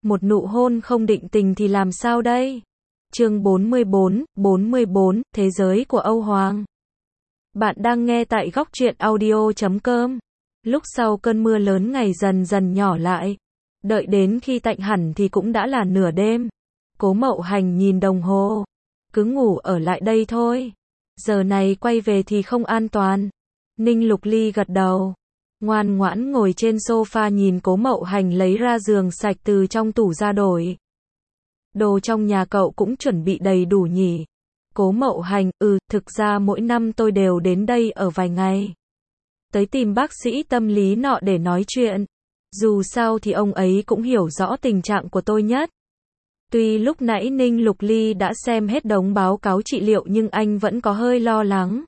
một nụ hôn không định tình thì làm sao đây? Chương 44, Thế giới của Âu Hoàng. Bạn đang nghe tại góc truyện audio.com. Lúc sau cơn mưa lớn ngày dần dần nhỏ lại. Đợi đến khi tạnh hẳn thì cũng đã là nửa đêm. Cố Mậu Hành nhìn đồng hồ. Cứ ngủ ở lại đây thôi. Giờ này quay về thì không an toàn. Ninh Lục Ly gật đầu. Ngoan ngoãn ngồi trên sofa nhìn Cố Mậu Hành lấy ra giường sạch từ trong tủ ra đổi. Đồ trong nhà cậu cũng chuẩn bị đầy đủ nhỉ? Cố Mậu Hành, thực ra mỗi năm tôi đều đến đây ở vài ngày. Tới tìm bác sĩ tâm lý nọ để nói chuyện. Dù sao thì ông ấy cũng hiểu rõ tình trạng của tôi nhất. Tuy lúc nãy Ninh Lục Ly đã xem hết đống báo cáo trị liệu nhưng anh vẫn có hơi lo lắng.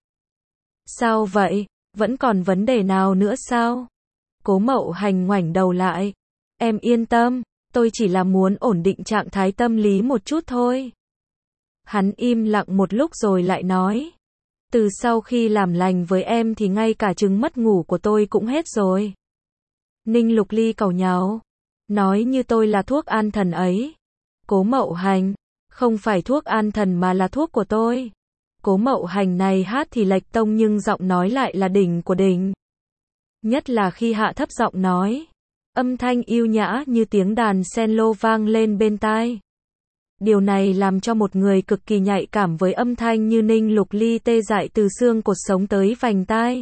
Sao vậy? Vẫn còn vấn đề nào nữa sao? Cố Mậu Hành ngoảnh đầu lại. Em yên tâm, tôi chỉ là muốn ổn định trạng thái tâm lý một chút thôi. Hắn im lặng một lúc rồi lại nói. Từ sau khi làm lành với em thì ngay cả chứng mất ngủ của tôi cũng hết rồi. Ninh Lục Ly càu nhàu. Nói như tôi là thuốc an thần ấy. Cố Mậu Hành. Không phải thuốc an thần mà là thuốc của tôi. Cố Mậu Hành này hát thì lệch tông nhưng giọng nói lại là đỉnh của đỉnh. Nhất là khi hạ thấp giọng nói. Âm thanh yêu nhã như tiếng đàn cello vang lên bên tai. Điều này làm cho một người cực kỳ nhạy cảm với âm thanh như Ninh Lục Ly tê dại từ xương cột sống tới vành tai.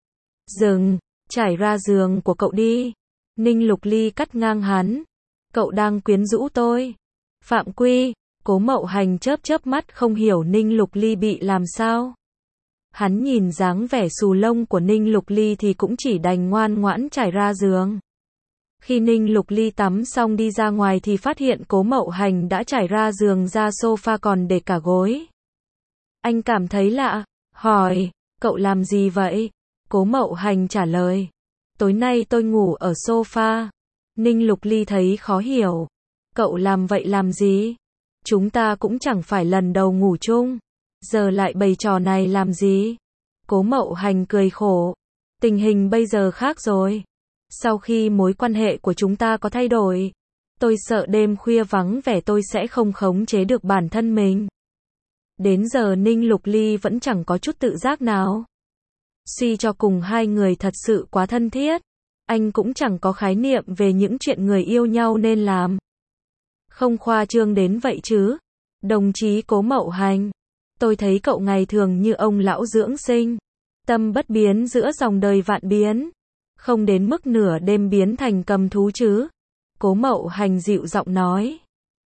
Dừng, trải ra giường của cậu đi. Ninh Lục Ly cắt ngang hắn. Cậu đang quyến rũ tôi. Phạm quy. Cố Mậu Hành chớp chớp mắt không hiểu Ninh Lục Ly bị làm sao. Hắn nhìn dáng vẻ xù lông của Ninh Lục Ly thì cũng chỉ đành ngoan ngoãn trải ra giường. Khi Ninh Lục Ly tắm xong đi ra ngoài thì phát hiện Cố Mậu Hành đã trải ra giường ra sofa còn để cả gối. Anh cảm thấy lạ, hỏi, cậu làm gì vậy? Cố Mậu Hành trả lời, tối nay tôi ngủ ở sofa. Ninh Lục Ly thấy khó hiểu, cậu làm vậy làm gì? Chúng ta cũng chẳng phải lần đầu ngủ chung, giờ lại bày trò này làm gì? Cố Mậu Hành cười khổ, tình hình bây giờ khác rồi. Sau khi mối quan hệ của chúng ta có thay đổi, tôi sợ đêm khuya vắng vẻ tôi sẽ không khống chế được bản thân mình. Đến giờ Ninh Lục Ly vẫn chẳng có chút tự giác nào. Suy cho cùng hai người thật sự quá thân thiết, anh cũng chẳng có khái niệm về những chuyện người yêu nhau nên làm. Không khoa trương đến vậy chứ. Đồng chí Cố Mậu Hành, tôi thấy cậu ngày thường như ông lão dưỡng sinh, tâm bất biến giữa dòng đời vạn biến. Không đến mức nửa đêm biến thành cầm thú chứ. Cố Mậu Hành dịu giọng nói.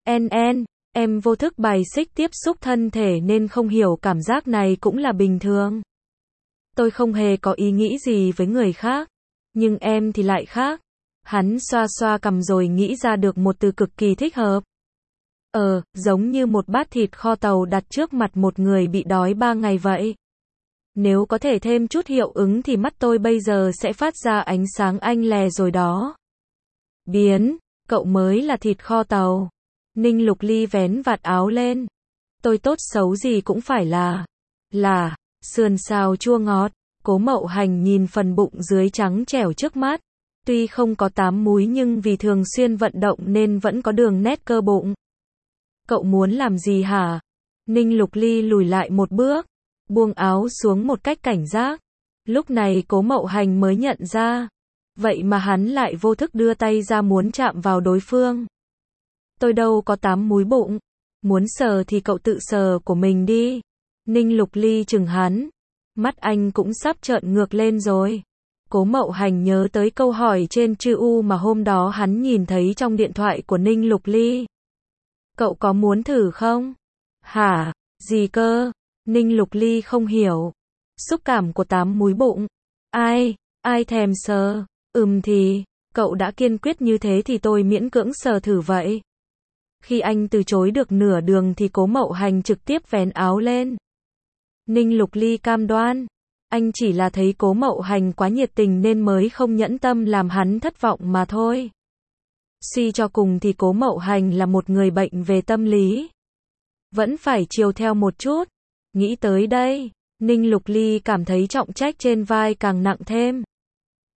Em vô thức bài xích tiếp xúc thân thể nên không hiểu cảm giác này cũng là bình thường. Tôi không hề có ý nghĩ gì với người khác. Nhưng em thì lại khác. Hắn xoa xoa cằm rồi nghĩ ra được một từ cực kỳ thích hợp. Giống như một bát thịt kho tàu đặt trước mặt một người bị đói 3 ngày vậy. Nếu có thể thêm chút hiệu ứng thì mắt tôi bây giờ sẽ phát ra ánh sáng anh lè rồi đó. Biến, cậu mới là thịt kho tàu. Ninh Lục Ly vén vạt áo lên. Tôi tốt xấu gì cũng phải là sườn xào chua ngọt. Cố Mậu Hành nhìn phần bụng dưới trắng trẻo trước mắt. Tuy không có 8 múi nhưng vì thường xuyên vận động nên vẫn có đường nét cơ bụng. Cậu muốn làm gì hả? Ninh Lục Ly lùi lại một bước. Buông áo xuống một cách cảnh giác. Lúc này Cố Mậu Hành mới nhận ra. Vậy mà hắn lại vô thức đưa tay ra muốn chạm vào đối phương. Tôi đâu có 8 múi bụng. Muốn sờ thì cậu tự sờ của mình đi. Ninh Lục Ly chừng hắn. Mắt anh cũng sắp trợn ngược lên rồi. Cố Mậu Hành nhớ tới câu hỏi trên chữ U mà hôm đó hắn nhìn thấy trong điện thoại của Ninh Lục Ly. Cậu có muốn thử không? Hả? Gì cơ? Ninh Lục Ly không hiểu. Xúc cảm của 8 múi bụng. Ai thèm sờ? Thì, cậu đã kiên quyết như thế thì tôi miễn cưỡng sờ thử vậy. Khi anh từ chối được nửa đường thì Cố Mậu Hành trực tiếp vén áo lên. Ninh Lục Ly cam đoan. Anh chỉ là thấy Cố Mậu Hành quá nhiệt tình nên mới không nhẫn tâm làm hắn thất vọng mà thôi. Suy cho cùng thì Cố Mậu Hành là một người bệnh về tâm lý. Vẫn phải chiều theo một chút. Nghĩ tới đây, Ninh Lục Ly cảm thấy trọng trách trên vai càng nặng thêm.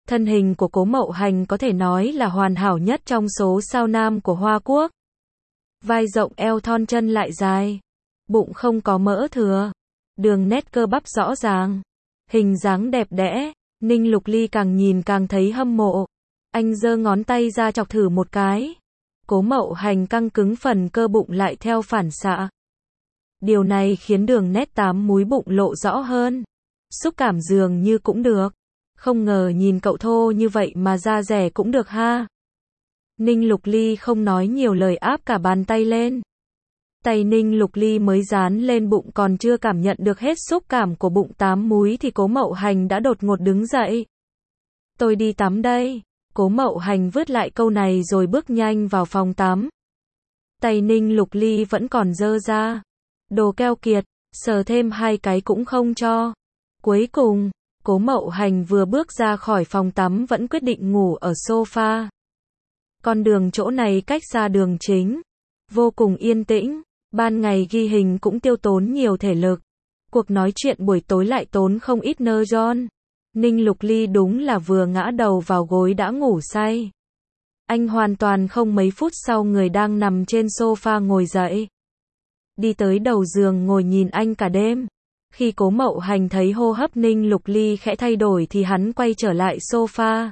Thân hình của Cố Mậu Hành có thể nói là hoàn hảo nhất trong số sao nam của Hoa Quốc. Vai rộng, eo thon, chân lại dài. Bụng không có mỡ thừa. Đường nét cơ bắp rõ ràng. Hình dáng đẹp đẽ. Ninh Lục Ly càng nhìn càng thấy hâm mộ. Anh giơ ngón tay ra chọc thử một cái. Cố Mậu Hành căng cứng phần cơ bụng lại theo phản xạ. Điều này khiến đường nét 8 múi bụng lộ rõ hơn. Xúc cảm dường như cũng được. Không ngờ nhìn cậu thô như vậy mà da dẻ cũng được ha. Ninh Lục Ly không nói nhiều lời áp cả bàn tay lên. Tay Ninh Lục Ly mới dán lên bụng còn chưa cảm nhận được hết xúc cảm của bụng 8 múi thì Cố Mậu Hành đã đột ngột đứng dậy. Tôi đi tắm đây. Cố Mậu Hành vứt lại câu này rồi bước nhanh vào phòng tắm. Tay Ninh Lục Ly vẫn còn dơ ra. Đồ keo kiệt, sờ thêm 2 cái cũng không cho. Cuối cùng, Cố Mậu Hành vừa bước ra khỏi phòng tắm vẫn quyết định ngủ ở sofa. Con đường chỗ này cách ra đường chính. Vô cùng yên tĩnh. Ban ngày ghi hình cũng tiêu tốn nhiều thể lực. Cuộc nói chuyện buổi tối lại tốn không ít nergon. Ninh Lục Ly đúng là vừa ngã đầu vào gối đã ngủ say. Anh hoàn toàn không mấy phút sau người đang nằm trên sofa ngồi dậy. Đi tới đầu giường ngồi nhìn anh cả đêm. Khi Cố Mậu Hành thấy hô hấp Ninh Lục Ly khẽ thay đổi thì hắn quay trở lại sofa.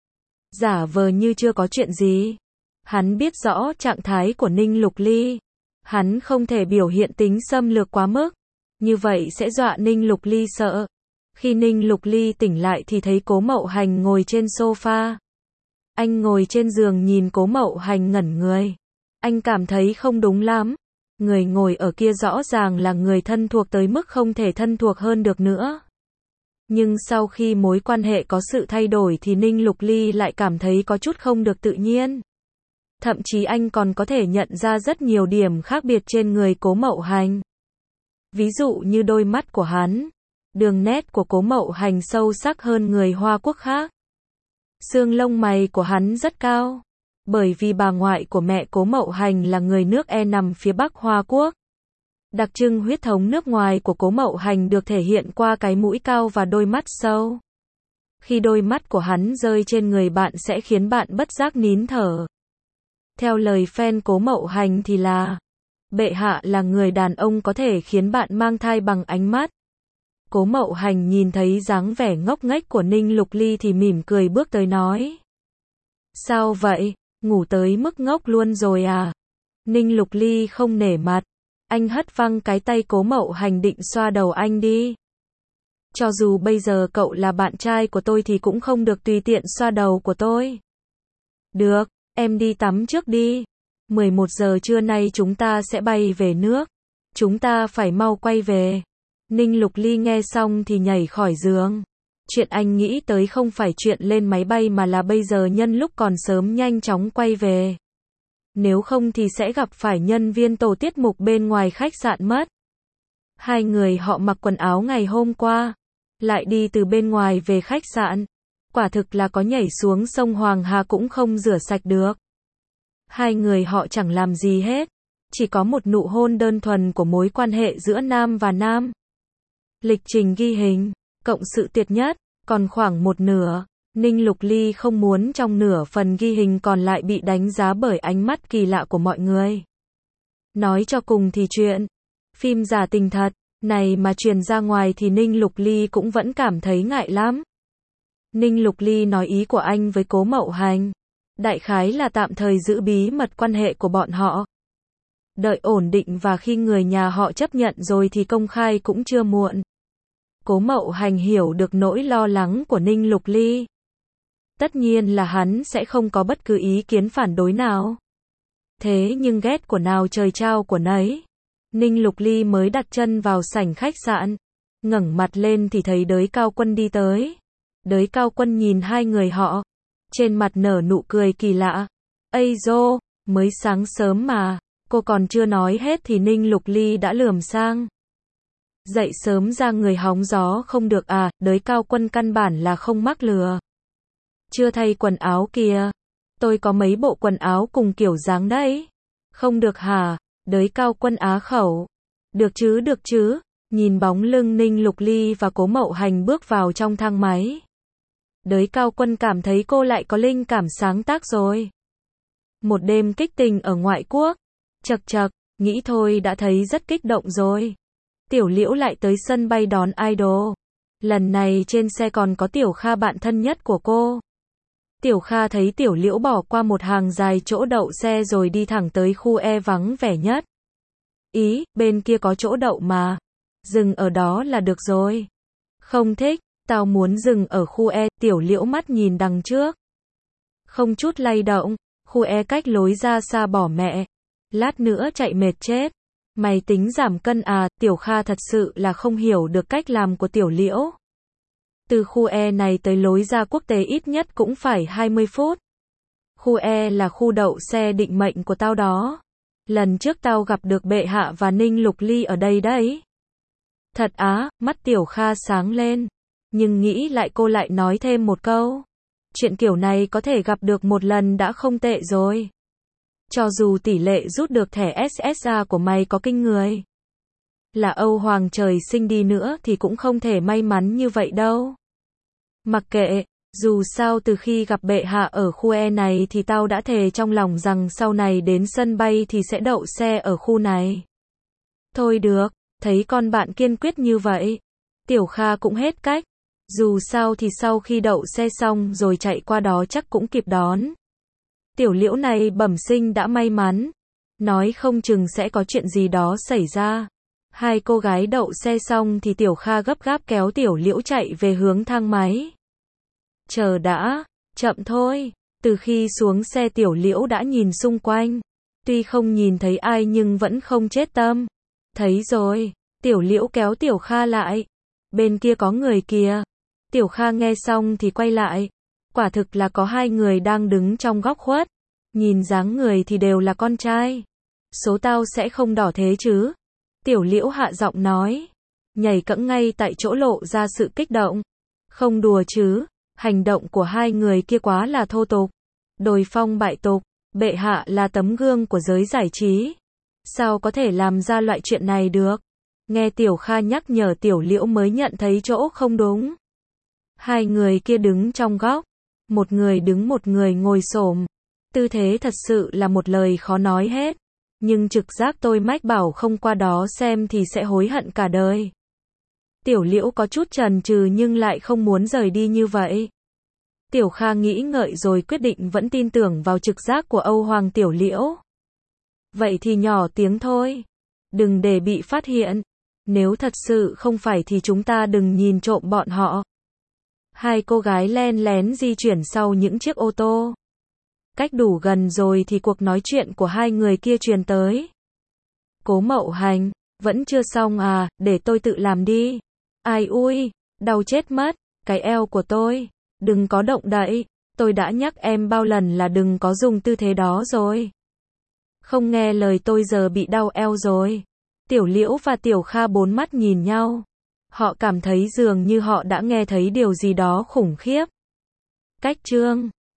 Giả vờ như chưa có chuyện gì. Hắn biết rõ trạng thái của Ninh Lục Ly. Hắn không thể biểu hiện tính xâm lược quá mức. Như vậy sẽ dọa Ninh Lục Ly sợ. Khi Ninh Lục Ly tỉnh lại thì thấy Cố Mậu Hành ngồi trên sofa. Anh ngồi trên giường nhìn Cố Mậu Hành ngẩn người. Anh cảm thấy không đúng lắm. Người ngồi ở kia rõ ràng là người thân thuộc tới mức không thể thân thuộc hơn được nữa. Nhưng sau khi mối quan hệ có sự thay đổi thì Ninh Lục Ly lại cảm thấy có chút không được tự nhiên. Thậm chí anh còn có thể nhận ra rất nhiều điểm khác biệt trên người Cố Mậu Hành. Ví dụ như đôi mắt của hắn. Đường nét của Cố Mậu Hành sâu sắc hơn người Hoa Quốc khác. Xương lông mày của hắn rất cao. Bởi vì bà ngoại của mẹ Cố Mậu Hành là người nước E nằm phía Bắc Hoa Quốc. Đặc trưng huyết thống nước ngoài của Cố Mậu Hành được thể hiện qua cái mũi cao và đôi mắt sâu. Khi đôi mắt của hắn rơi trên người bạn sẽ khiến bạn bất giác nín thở. Theo lời fan Cố Mậu Hành thì là bệ hạ là người đàn ông có thể khiến bạn mang thai bằng ánh mắt. Cố Mậu Hành nhìn thấy dáng vẻ ngốc nghếch của Ninh Lục Ly thì mỉm cười bước tới nói. Sao vậy, ngủ tới mức ngốc luôn rồi à? Ninh Lục Ly không nể mặt. Anh hất văng cái tay Cố Mậu Hành định xoa đầu anh đi. Cho dù bây giờ cậu là bạn trai của tôi thì cũng không được tùy tiện xoa đầu của tôi. Được, em đi tắm trước đi. 11 giờ trưa nay chúng ta sẽ bay về nước. Chúng ta phải mau quay về. Ninh Lục Ly nghe xong thì nhảy khỏi giường. Chuyện anh nghĩ tới không phải chuyện lên máy bay mà là bây giờ nhân lúc còn sớm nhanh chóng quay về. Nếu không thì sẽ gặp phải nhân viên tổ tiết mục bên ngoài khách sạn mất. Hai người họ mặc quần áo ngày hôm qua, lại đi từ bên ngoài về khách sạn. Quả thực là có nhảy xuống sông Hoàng Hà cũng không rửa sạch được. Hai người họ chẳng làm gì hết, chỉ có một nụ hôn đơn thuần của mối quan hệ giữa nam và nam. Lịch trình ghi hình, cộng sự tuyệt nhất, còn khoảng một nửa. Ninh Lục Ly không muốn trong nửa phần ghi hình còn lại bị đánh giá bởi ánh mắt kỳ lạ của mọi người. Nói cho cùng thì chuyện phim giả tình thật này mà truyền ra ngoài thì Ninh Lục Ly cũng vẫn cảm thấy ngại lắm. Ninh Lục Ly nói ý của anh với Cố Mậu Hành. Đại khái là tạm thời giữ bí mật quan hệ của bọn họ. Đợi ổn định và khi người nhà họ chấp nhận rồi thì công khai cũng chưa muộn. Cố Mậu Hành hiểu được nỗi lo lắng của Ninh Lục Ly. Tất nhiên là hắn sẽ không có bất cứ ý kiến phản đối nào. Thế nhưng ghét của nào trời trao của nấy. Ninh Lục Ly mới đặt chân vào sảnh khách sạn. Ngẩng mặt lên thì thấy Đới Cao Quân đi tới. Đới Cao Quân nhìn hai người họ. Trên mặt nở nụ cười kỳ lạ. Ây dô, mới sáng sớm mà. Cô còn chưa nói hết thì Ninh Lục Ly đã lườm sang. Dậy sớm ra người hóng gió không được à, Đới Cao Quân căn bản là không mắc lừa. Chưa thay quần áo kìa. Tôi có mấy bộ quần áo cùng kiểu dáng đấy. Không được hả? Đới Cao Quân á khẩu. Được chứ. Nhìn bóng lưng Ninh Lục Ly và Cố Mậu Hành bước vào trong thang máy. Đới Cao Quân cảm thấy cô lại có linh cảm sáng tác rồi. Một đêm kích tình ở ngoại quốc. Chậc chậc, nghĩ thôi đã thấy rất kích động rồi. Tiểu Liễu lại tới sân bay đón idol. Lần này trên xe còn có Tiểu Kha bạn thân nhất của cô. Tiểu Kha thấy Tiểu Liễu bỏ qua một hàng dài chỗ đậu xe rồi đi thẳng tới khu E vắng vẻ nhất. Ý, bên kia có chỗ đậu mà. Dừng ở đó là được rồi. Không thích, tao muốn dừng ở khu E, Tiểu Liễu mắt nhìn đằng trước. Không chút lay động, khu E cách lối ra xa bỏ mẹ. Lát nữa chạy mệt chết. Mày tính giảm cân à, Tiểu Kha thật sự là không hiểu được cách làm của Tiểu Liễu. Từ khu E này tới lối ra quốc tế ít nhất cũng phải 20 phút. Khu E là khu đậu xe định mệnh của tao đó. Lần trước tao gặp được bệ hạ và Ninh Lục Ly ở đây đấy. Thật á, mắt Tiểu Kha sáng lên. Nhưng nghĩ lại cô lại nói thêm một câu. Chuyện kiểu này có thể gặp được một lần đã không tệ rồi. Cho dù tỷ lệ rút được thẻ SSA của mày có kinh người. Là Âu Hoàng trời sinh đi nữa thì cũng không thể may mắn như vậy đâu. Mặc kệ, dù sao từ khi gặp bệ hạ ở khu E này thì tao đã thề trong lòng rằng sau này đến sân bay thì sẽ đậu xe ở khu này. Thôi được, thấy con bạn kiên quyết như vậy. Tiểu Kha cũng hết cách. Dù sao thì sau khi đậu xe xong rồi chạy qua đó chắc cũng kịp đón. Tiểu Liễu này bẩm sinh đã may mắn. Nói không chừng sẽ có chuyện gì đó xảy ra. Hai cô gái đậu xe xong thì Tiểu Kha gấp gáp kéo Tiểu Liễu chạy về hướng thang máy. Chờ đã, chậm thôi. Từ khi xuống xe Tiểu Liễu đã nhìn xung quanh. Tuy không nhìn thấy ai nhưng vẫn không chết tâm. Thấy rồi, Tiểu Liễu kéo Tiểu Kha lại. Bên kia có người kìa. Tiểu Kha nghe xong thì quay lại. Quả thực là có hai người đang đứng trong góc khuất. Nhìn dáng người thì đều là con trai. Số tao sẽ không đỏ thế chứ. Tiểu Liễu hạ giọng nói. Nhảy cẫng ngay tại chỗ lộ ra sự kích động. Không đùa chứ. Hành động của hai người kia quá là thô tục. Đồi phong bại tục. Bệ hạ là tấm gương của giới giải trí. Sao có thể làm ra loại chuyện này được? Nghe Tiểu Kha nhắc nhở Tiểu Liễu mới nhận thấy chỗ không đúng. Hai người kia đứng trong góc. Một người đứng một người ngồi xổm. Tư thế thật sự là một lời khó nói hết. Nhưng trực giác tôi mách bảo không qua đó xem thì sẽ hối hận cả đời. Tiểu Liễu có chút chần chừ nhưng lại không muốn rời đi như vậy. Tiểu Kha nghĩ ngợi rồi quyết định vẫn tin tưởng vào trực giác của Âu Hoàng Tiểu Liễu. Vậy thì nhỏ tiếng thôi. Đừng để bị phát hiện. Nếu thật sự không phải thì chúng ta đừng nhìn trộm bọn họ. Hai cô gái len lén di chuyển sau những chiếc ô tô. Cách đủ gần rồi thì cuộc nói chuyện của hai người kia truyền tới. Cố Mậu Hành, vẫn chưa xong à, để tôi tự làm đi. Ai ui, đau chết mất, cái eo của tôi. Đừng có động đậy, tôi đã nhắc em bao lần là đừng có dùng tư thế đó rồi. Không nghe lời tôi giờ bị đau eo rồi. Tiểu Liễu và Tiểu Kha bốn mắt nhìn nhau. Họ cảm thấy dường như họ đã nghe thấy điều gì đó khủng khiếp. Cách chương